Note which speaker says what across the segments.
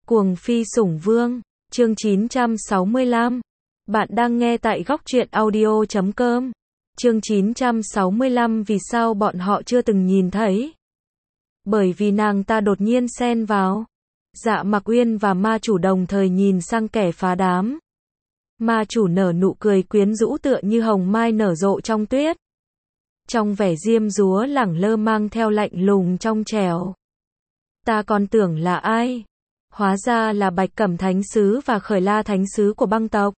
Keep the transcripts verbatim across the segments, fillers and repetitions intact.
Speaker 1: Cuồng phi sủng vương, chương chín trăm sáu mươi lăm. Bạn đang nghe tại góc truyện audio chấm com. Chương chín trăm sáu mươi lăm vì sao bọn họ chưa từng nhìn thấy? Bởi vì nàng ta đột nhiên xen vào. Dạ Mặc Uyên và ma chủ đồng thời nhìn sang kẻ phá đám. Ma chủ nở nụ cười quyến rũ tựa như hồng mai nở rộ trong tuyết. Trong vẻ diêm dúa lẳng lơ mang theo lạnh lùng trong trẻo. Ta còn tưởng là ai? Hóa ra là Bạch Cẩm Thánh Sứ và Khởi La Thánh Sứ của băng tộc.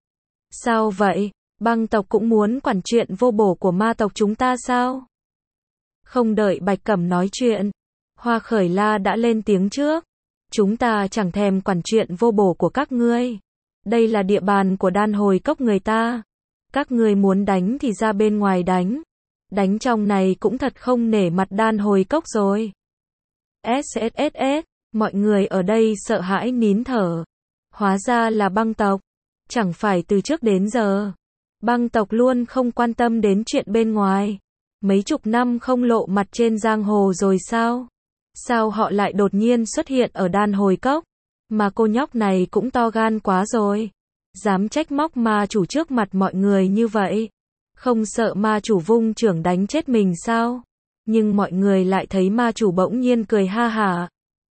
Speaker 1: Sao vậy? Băng tộc cũng muốn quản chuyện vô bổ của ma tộc chúng ta sao? Không đợi Bạch Cẩm nói chuyện, Hoa Khởi La đã lên tiếng trước. Chúng ta chẳng thèm quản chuyện vô bổ của các ngươi. Đây là địa bàn của đan hồi cốc người ta. Các ngươi muốn đánh thì ra bên ngoài đánh. Đánh trong này cũng thật không nể mặt đan hồi cốc rồi. ét ét ét ét, mọi người ở đây sợ hãi nín thở. Hóa ra là băng tộc. Chẳng phải từ trước đến giờ, băng tộc luôn không quan tâm đến chuyện bên ngoài. Mấy chục năm không lộ mặt trên giang hồ rồi sao? Sao họ lại đột nhiên xuất hiện ở đan hồi cốc? Mà cô nhóc này cũng to gan quá rồi. Dám trách móc ma chủ trước mặt mọi người như vậy. Không sợ ma chủ vung chưởng đánh chết mình sao? Nhưng mọi người lại thấy ma chủ bỗng nhiên cười ha hả.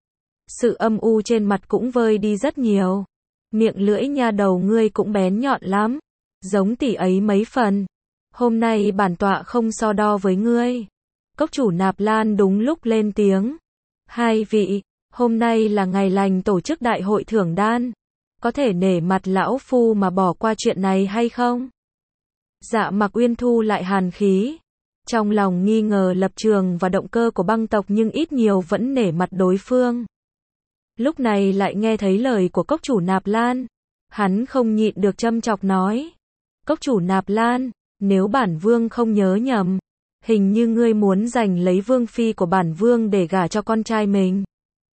Speaker 1: Sự âm u trên mặt cũng vơi đi rất nhiều. Miệng lưỡi nha đầu ngươi cũng bén nhọn lắm. Giống tỷ ấy mấy phần. Hôm nay bản tọa không so đo với ngươi. Cốc chủ Nạp Lan đúng lúc lên tiếng. Hai vị, hôm nay là ngày lành tổ chức đại hội thưởng đan. Có thể nể mặt lão phu mà bỏ qua chuyện này hay không? Dạ Mặc Uyên thu lại hàn khí. Trong lòng nghi ngờ lập trường và động cơ của băng tộc nhưng ít nhiều vẫn nể mặt đối phương. Lúc này lại nghe thấy lời của cốc chủ Nạp Lan. Hắn không nhịn được châm chọc nói. Cốc chủ Nạp Lan, nếu bản vương không nhớ nhầm, hình như ngươi muốn giành lấy vương phi của bản vương để gả cho con trai mình.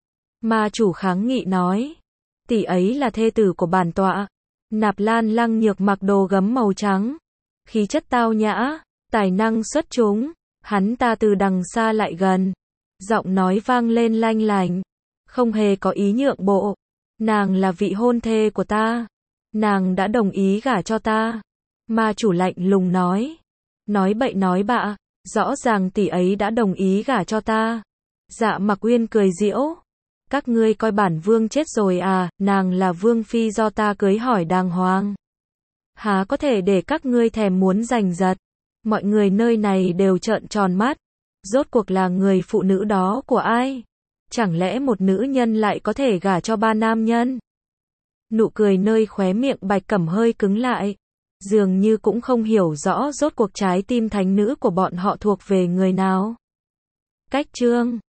Speaker 1: Ma chủ kháng nghị nói. Tỷ ấy là thê tử của bản tọa. Nạp Lan Lăng Nhược mặc đồ gấm màu trắng. Khí chất tao nhã, tài năng xuất chúng. Hắn ta từ đằng xa lại gần. Giọng nói vang lên lanh lành. Không hề có ý nhượng bộ. Nàng là vị hôn thê của ta. Nàng đã đồng ý gả cho ta. Ma chủ lạnh lùng nói. Nói bậy nói bạ. Rõ ràng tỷ ấy đã đồng ý gả cho ta. Dạ Mặc Uyên cười giễu. Các ngươi coi bản vương chết rồi à, nàng là vương phi do ta cưới hỏi đàng hoàng. Há có thể để các ngươi thèm muốn giành giật. Mọi người nơi này đều trợn tròn mắt. Rốt cuộc là người phụ nữ đó của ai? Chẳng lẽ một nữ nhân lại có thể gả cho ba nam nhân? Nụ cười nơi khóe miệng Bạch Cẩm hơi cứng lại. Dường như cũng không hiểu rõ rốt cuộc trái tim thánh nữ của bọn họ thuộc về người nào. Cách chương